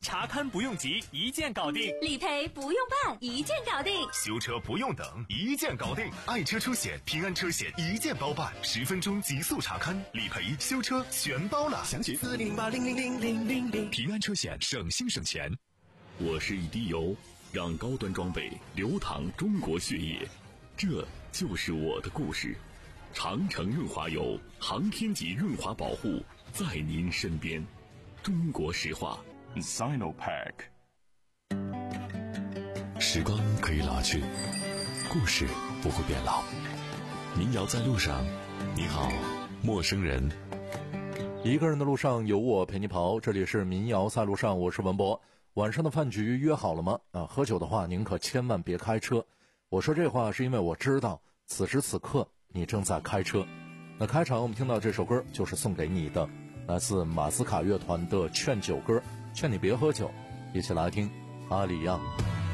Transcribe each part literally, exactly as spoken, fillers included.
查看不用急，一键搞定； 理赔不用办，一键搞定； 修车不用等，一键搞定。爱车出险，平安车险一键包办，十分钟极速查看，理赔、修车全包了。详询四零八零零零零零零。平安车险，省心省钱。 我是一滴油，让高端装备流淌中国血液，这就是我的故事。长城润滑油，航天级润滑保护，在您身边。中国石化 Sinopec。 时光可以老去，故事不会变老。民谣在路上，你好，陌生人。 一个人的路上有我陪你跑，这里是民谣在路上，我是文博。晚上的饭局约好了吗？啊，喝酒的话您可千万别开车。我说这话是因为我知道此时此刻你正在开车。那开场我们听到这首歌就是送给你的，来自马斯卡乐团的劝酒歌，劝你别喝酒。一起来听阿里样。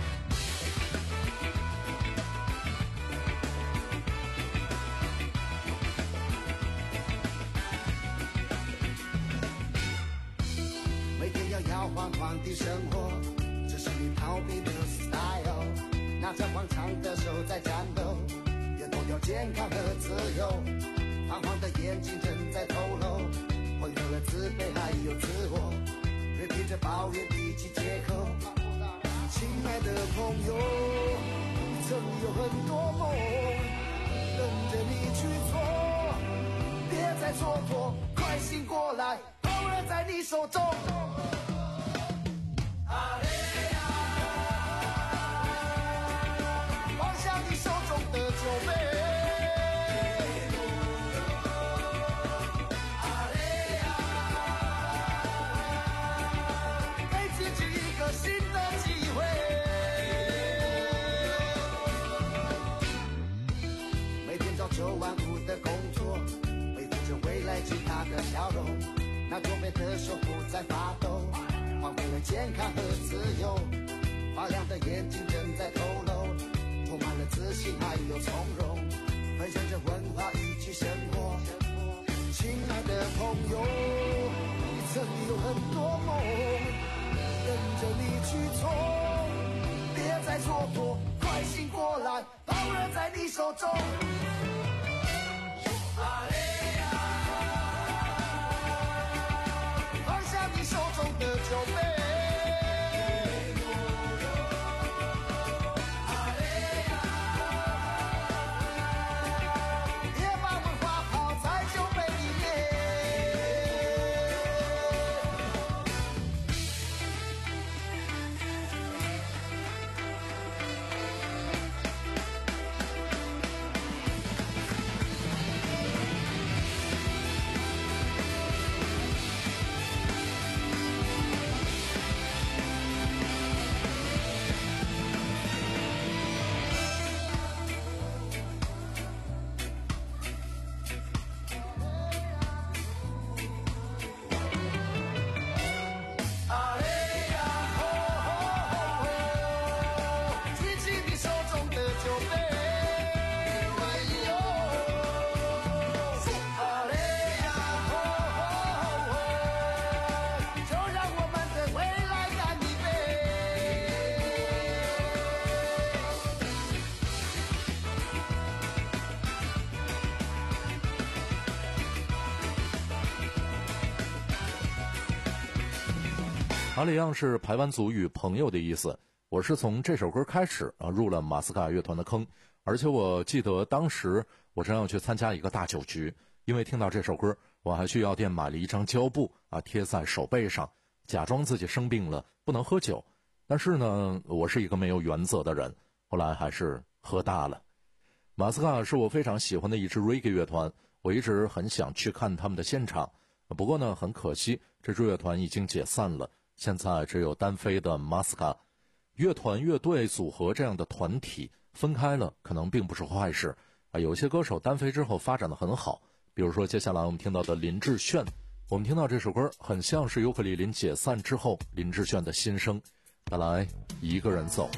每天要摇晃晃的生活，这是你逃避的 style。 拿着广场的手在战斗，也脱掉健康和自由。晃晃的眼睛正在透露混合了自卑还有自我，别提着抱怨一起借口。亲爱的朋友，你曾有很多梦等着你去做，别再蹉跎，快醒过来，power在你手中。放下你手中的酒杯，九万五的工作，背负着未来极大的笑容，那驼背的手不再发抖，换回了健康和自由，发亮的眼睛正在透露，充满了自信还有从容，分享着文化一起生活。亲爱的朋友，你曾有很多梦等着你去做，别再蹉跎，快醒过来，包热在你手中。放下你手中的酒杯，别把文化泡在酒杯里面。 阿里样是排湾族语朋友的意思。我是从这首歌开始啊入了马斯卡乐团的坑，而且我记得当时我正要去参加一个大酒局，因为听到这首歌，我还去药店买了一张胶布啊贴在手背上，假装自己生病了不能喝酒。但是呢，我是一个没有原则的人，后来还是喝大了。马斯卡是我非常喜欢的一支 reggae 乐团，我一直很想去看他们的现场，不过呢很可惜这支乐团已经解散了，现在只有单飞的马斯卡。乐团乐队组合这样的团体分开了可能并不是坏事啊，有些歌手单飞之后发展得很好，比如说接下来我们听到的林志炫。我们听到这首歌很像是尤克里林解散之后林志炫的心声，带来一个人走。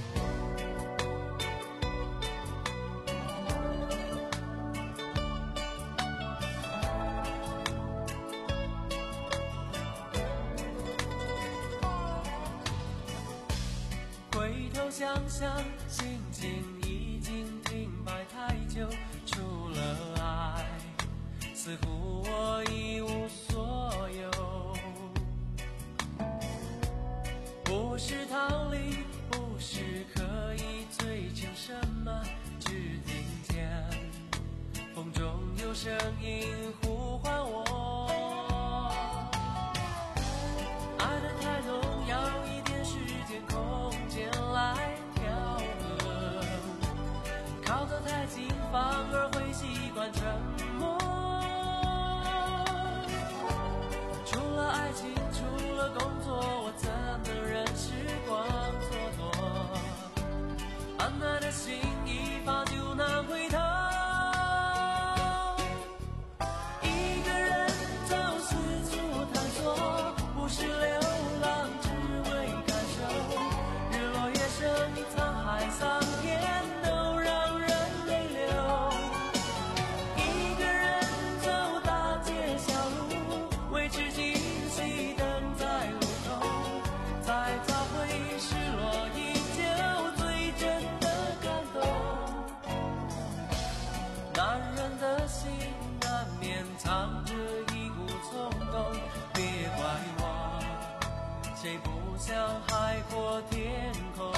头想想，心情已经停摆太久，除了爱，似乎我一无所有。不是逃离，不是可以追求什么，只听见风中有声音呼唤我。爱得太浓，要一点时间空间来调和，靠得太近反而会习惯沉默。除了爱情，除了工作，我怎能忍时光蹉跎？安爱的心一发就难回头。谁不想海阔天空？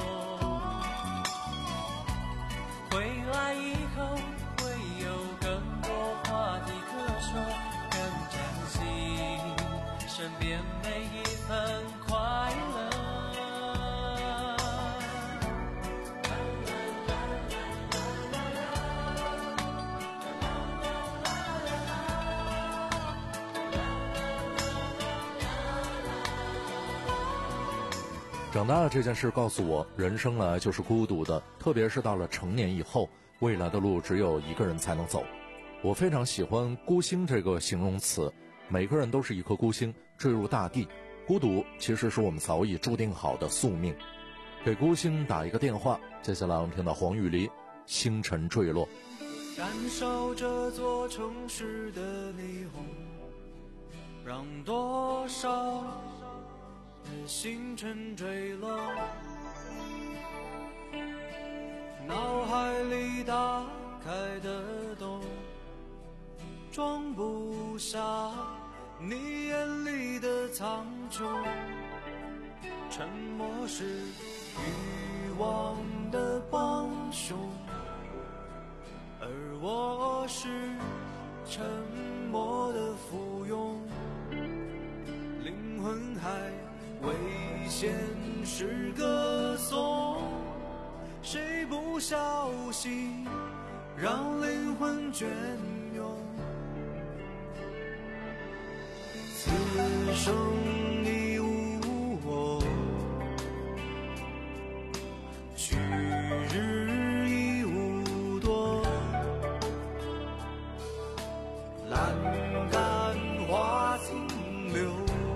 回来以后会有更多话题可说，更珍惜身边每一份快乐。 长大了这件事告诉我，人生来就是孤独的，特别是到了成年以后，未来的路只有一个人才能走。我非常喜欢孤星这个形容词，每个人都是一颗孤星，坠入大地。孤独其实是我们早已注定好的宿命。给孤星打一个电话，接下来我们听到黄雨梨《星辰坠落》。 燃烧这座城市的霓虹，让多少星辰坠落，脑海里打开的洞，装不下你眼里的苍穹。沉默是欲望的帮凶，而我是沉默的附庸。灵魂还为现实歌颂，谁不小心让灵魂隽永？此生已无我，去日已无多，栏杆花清流，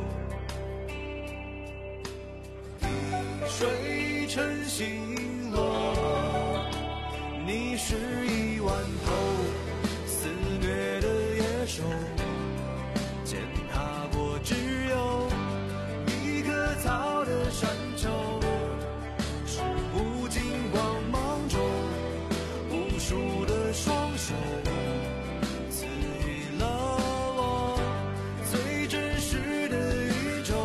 水沉星落，你是一万头肆虐的野兽，践踏过只有一棵草的山丘，是无尽光芒中无数的双手，赐予了我最真实的宇宙。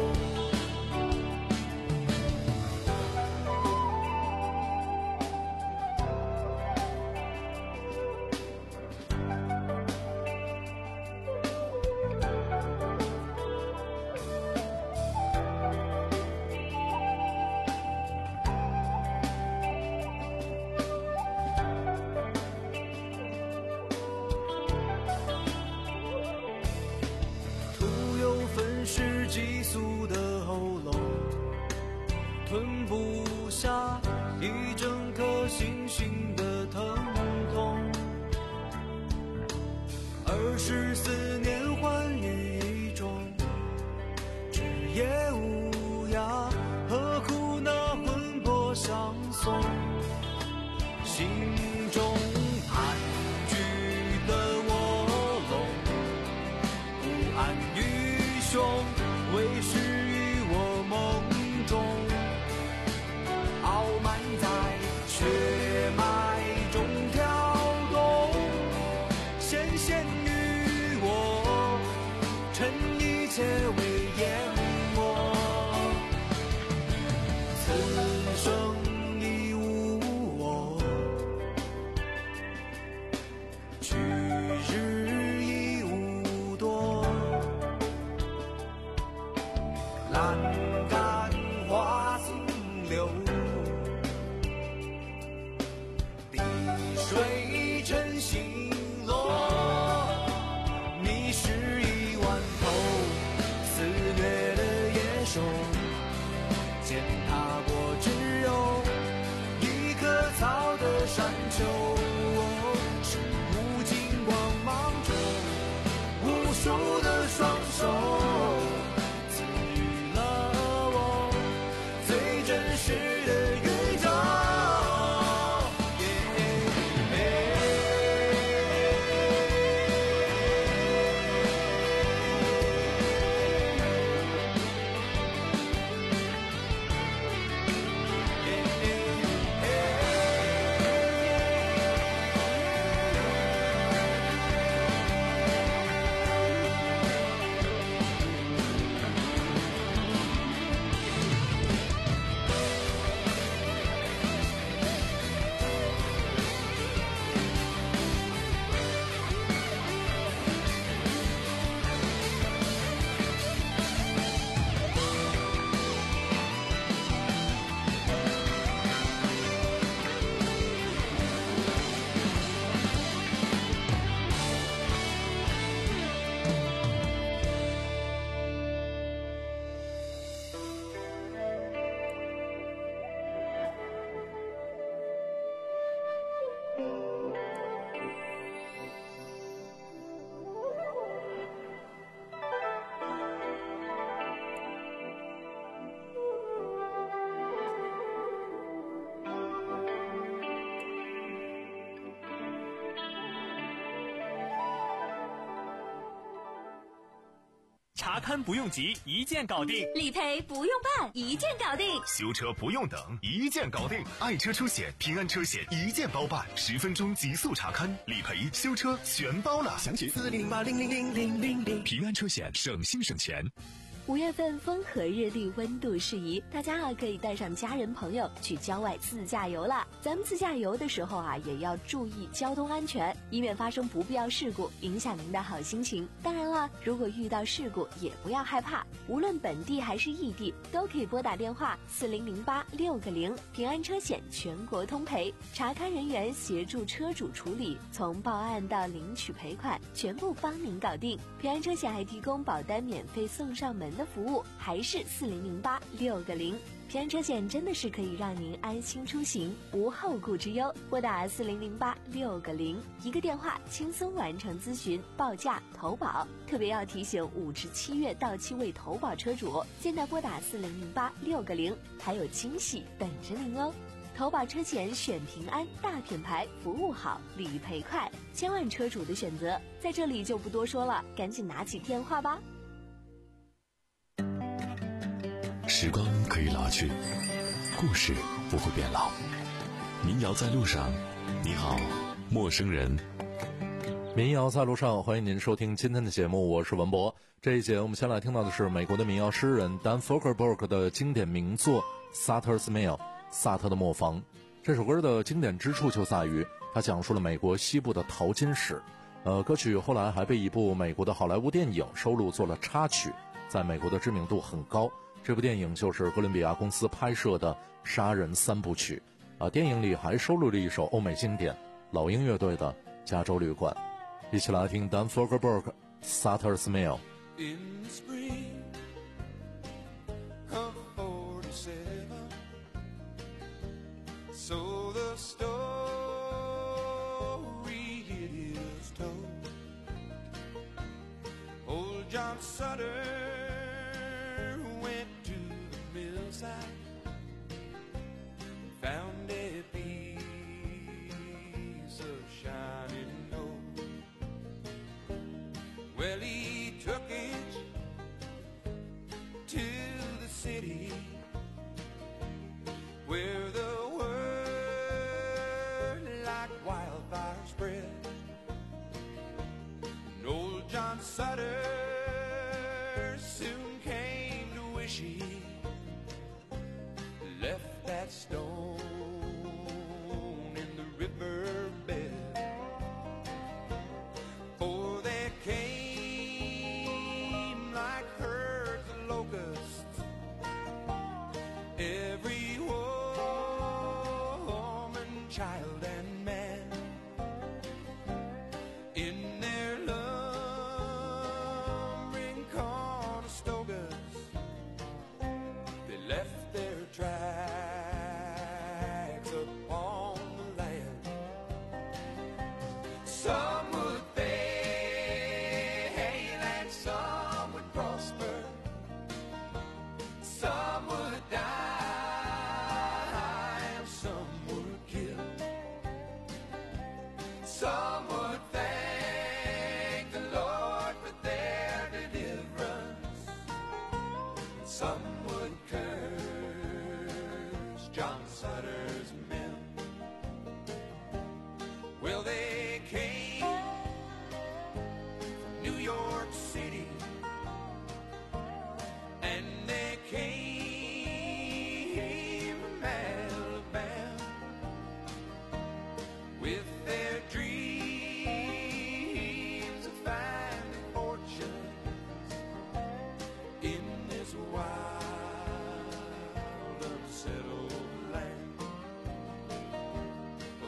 激素的喉咙，吞不下一整颗星星的疼痛。二十四年欢愉一种，枝叶无涯，何苦那魂魄相送？心中盘踞的卧龙，不安于胸，为始于我梦中。 坎坎花心流，滴水真心落。你是一万头肆虐的野兽，践踏过只有一棵草的山丘，是无尽光芒中无数的双手，赐予了我最真实的宇宙。 查勘不用急，一键搞定； 理赔不用办，一键搞定； 修车不用等，一键搞定。爱车出险，平安车险一键包办，十分钟极速查勘，理赔、修车全包了。详询四零零八零零零零零零。平安车险，省心省钱。 五月份风和日丽，温度适宜，大家啊可以带上家人朋友去郊外自驾游了。咱们自驾游的时候啊，也要注意交通安全，以免发生不必要事故，影响您的好心情。当然了，如果遇到事故，也不要害怕，无论本地还是异地，都可以拨打电话四零零八六个零，平安车险全国通赔，查勘人员协助车主处理，从报案到领取赔款，全部帮您搞定。平安车险还提供保单免费送上门的服务，还是四零零八六个零。平安车险真的是可以让您安心出行，无后顾之忧。拨打四零零八六个零，一个电话轻松完成咨询、报价、投保。特别要提醒五至七月到期未投保车主，现在拨打四零零八六个零，还有惊喜等着您哦。投保车险选平安，大品牌，服务好，理赔快，千万车主的选择，在这里就不多说了，赶紧拿起电话吧。 时光可以老去，故事不会变老。民谣在路上，你好，陌生人。 民谣在路上，欢迎您收听今天的节目，我是文博。这一节我们先来听到的是美国的民谣诗人 Dan Fogelberg 的经典名作 Sutter's Mill 萨特的磨坊。这首歌的经典之处就在于它讲述了美国西部的淘金史。呃，歌曲后来还被一部美国的好莱坞电影收录做了插曲，在美国的知名度很高。这部电影就是哥伦比亚公司拍摄的杀人三部曲啊，电影里还收录了一首欧美经典老鹰乐队的加州旅馆。一起来听 Dan Fogelberg Sutter's Mill。 In the spring of forty-seven, so the story it is told. Old John Sutter went to the millside, found a piece of shining gold. Well, he took it to the city, where the word like wildfire spread. And old John Sutter soon came to wish he left that stone in the river bed. For there came like herds of locusts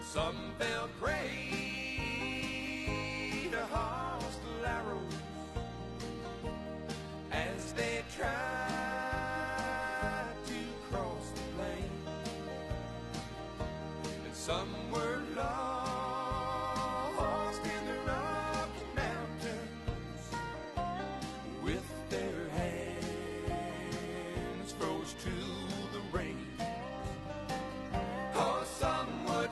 Some fell prey to hostile arrows as they tried to cross the plain, and some were lost in the Rocky Mountains with their hands froze to the rain. Oh, some would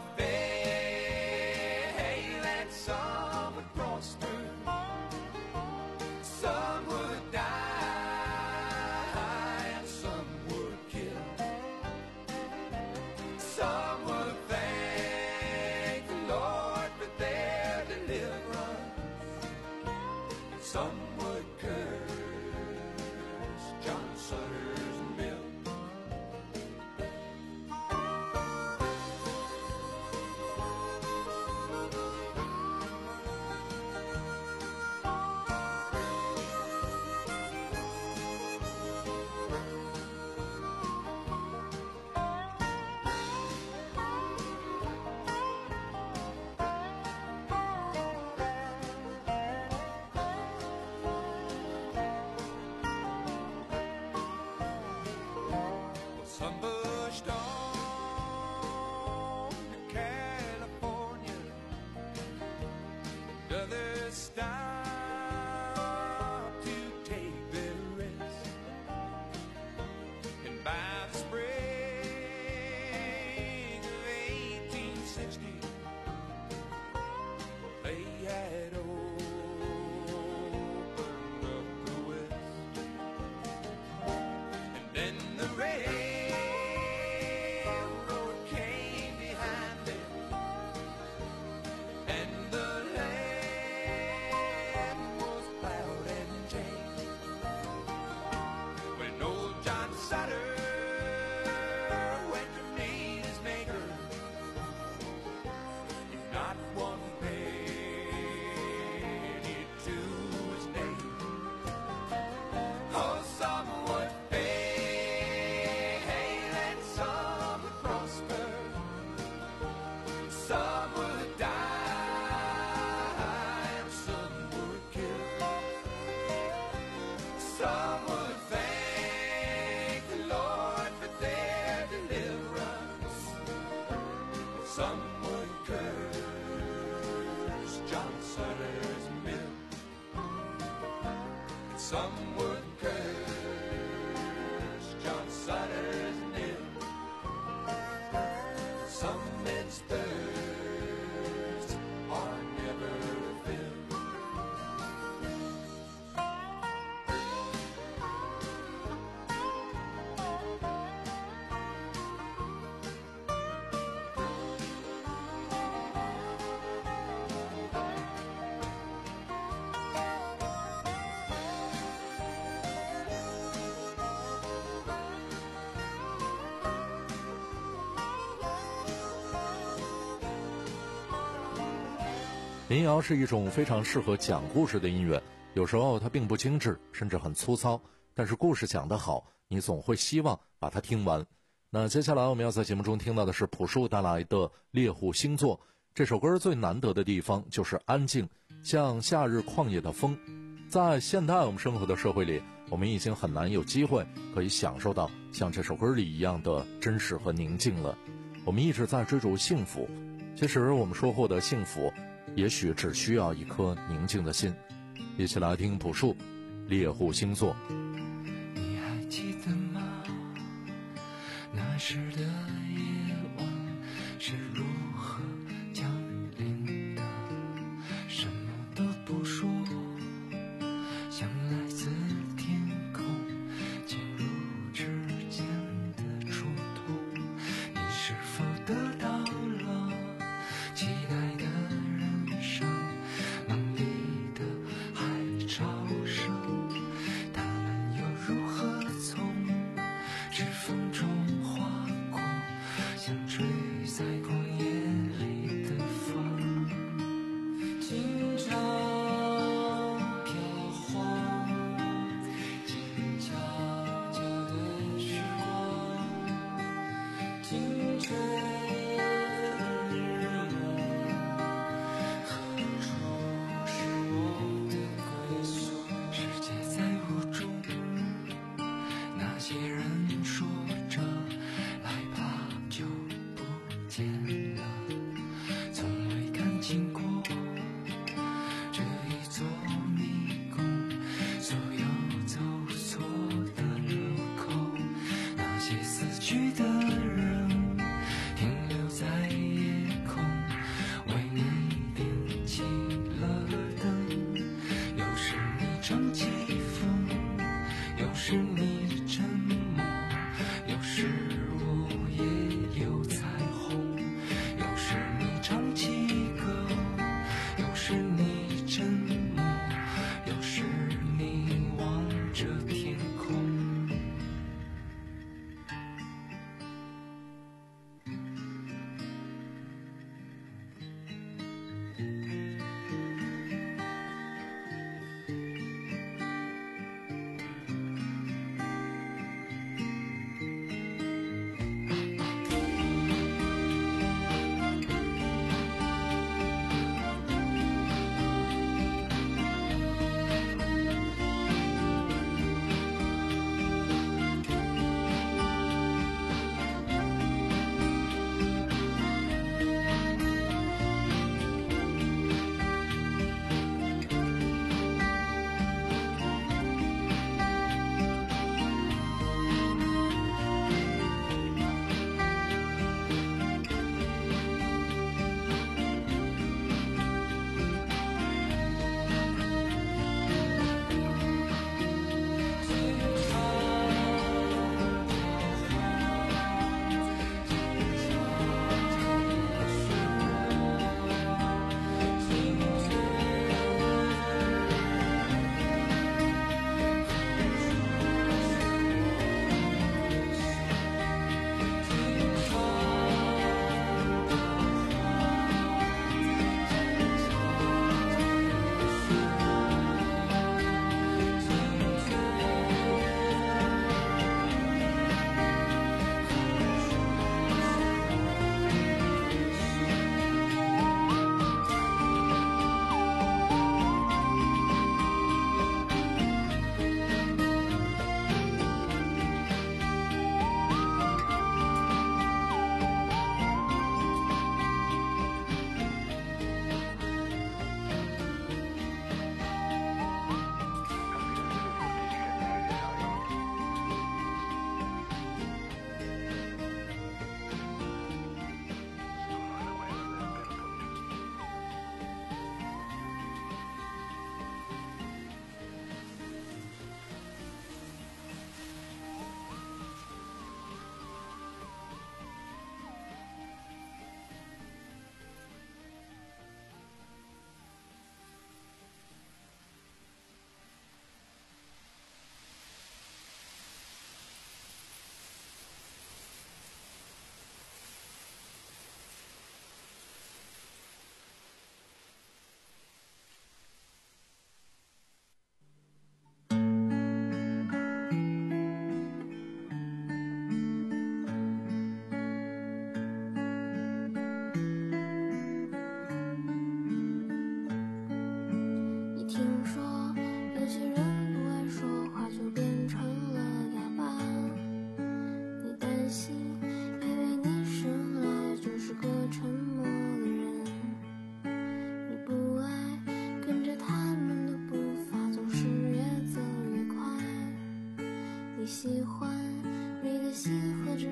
fail and some would prosper, some would die and some would kill, some would thank the Lord for their deliverance, and some would curse John Sutter's mill. Some pushed on to California, others stopped to take their rest, and by the spring of eighteen sixty, they had opened up the West, and then the rain some would curse John Sutter's mill, some would curse John Sutter's mill. Some men's thirsts are never filled. 民谣是一种非常适合讲故事的音乐，有时候它并不精致，甚至很粗糙，但是故事讲得好，你总会希望把它听完。那接下来我们要在节目中听到的是朴树带来的《猎户星座》。这首歌最难得的地方就是安静，像夏日旷野的风。在现代我们生活的社会里，我们已经很难有机会可以享受到像这首歌里一样的真实和宁静了。我们一直在追逐幸福，其实我们说获得幸福也许只需要一颗宁静的心。一起来听朴树《猎户星座》。 你还记得吗？那时的夜晚是如何降临的？什么都不说，像来自天空进入指尖的触痛。你是否得到了期待的人生？梦里的海潮声，他们又如何从指缝中划过，像吹在旷野里的风。经常飘晃，静悄悄的时光，静吹日暮。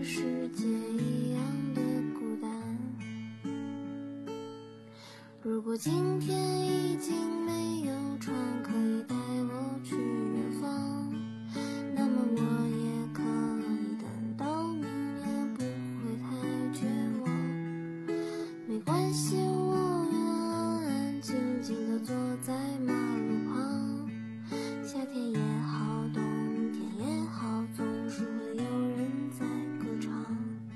世界一样的孤单。如果今天已经没有船可以带我去远方，那么我也可以等到明年，不会太绝望。没关系，我愿安安静静地坐在马路旁，夏天也好，冬天也好，总是会有人在歌唱。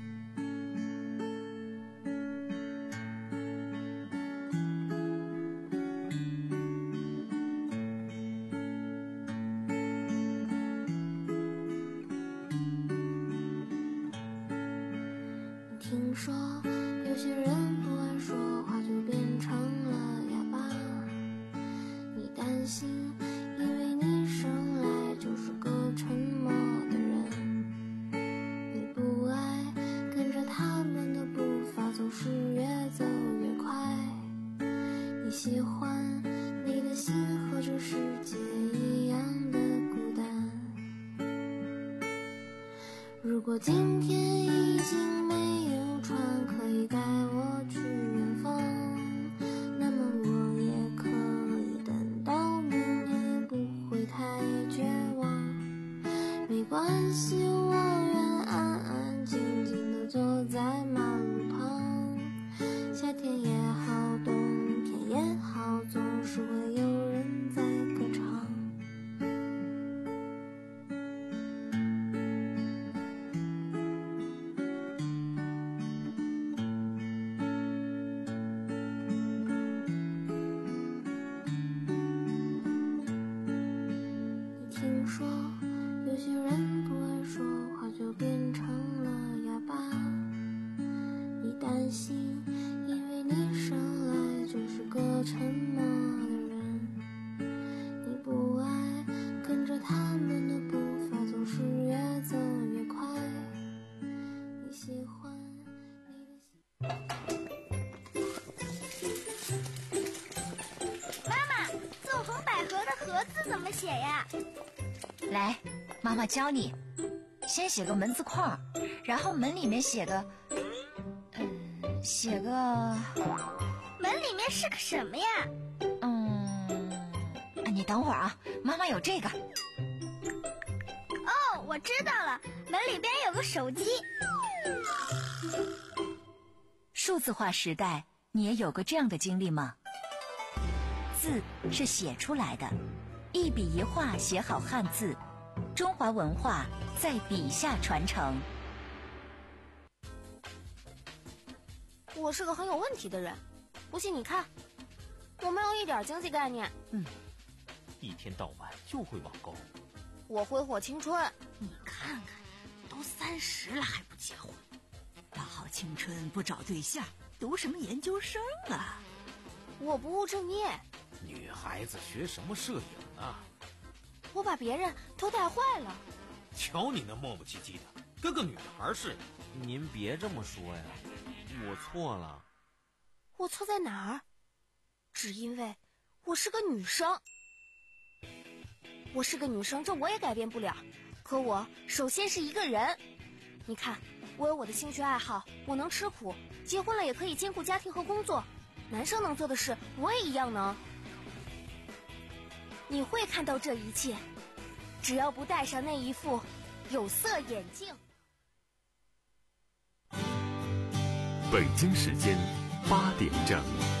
听说有些人不爱说话就变成了哑巴，你担心因为你生来就是个沉默的人，你不爱跟着他们的步伐总是越走越快，你喜欢你的心和这世界一样的孤单。如果今天已经没有船可以带我去远方，那么我也可以等到明年，不会太绝望。没关系，我愿安安静静地坐在马路旁，夏天也好，冬天也好，总是会有人在歌唱。听说有些人不爱说话就变成了哑巴，你担心因为你生来就是个沉默的人，你不爱跟着他们的步伐总是越走越快，你喜欢你的妈妈，纵横捭阖的阖字怎么写呀？ 来，妈妈教你，先写个门字框，然后门里面写个，嗯，写个， 门里面是个什么呀？ 嗯，你等会儿啊，妈妈有这个。 哦，我知道了，门里边有个手机。 数字化时代，你也有过这样的经历吗？字是写出来的，一笔一画写好汉字，中华文化在笔下传承。 我是个很有问题的人，不信你看，我没有一点经济概念。 嗯，一天到晚就会网购。 我挥霍青春。 你看看，都三十了还不结婚，大好青春不找对象，读什么研究生啊？ 我不务正业。 女孩子学什么摄影啊？ 我把别人都带坏了。 瞧你那磨磨唧唧的，跟个女孩似的。 您别这么说呀，我错了。 我错在哪儿？只因为我是个女生。我是个女生，这我也改变不了。可我首先是一个人。你看，我有我的兴趣爱好，我能吃苦，结婚了也可以兼顾家庭和工作。男生能做的事，我也一样能。你会看到这一切，只要不戴上那一副有色眼镜。 北京时间八点整。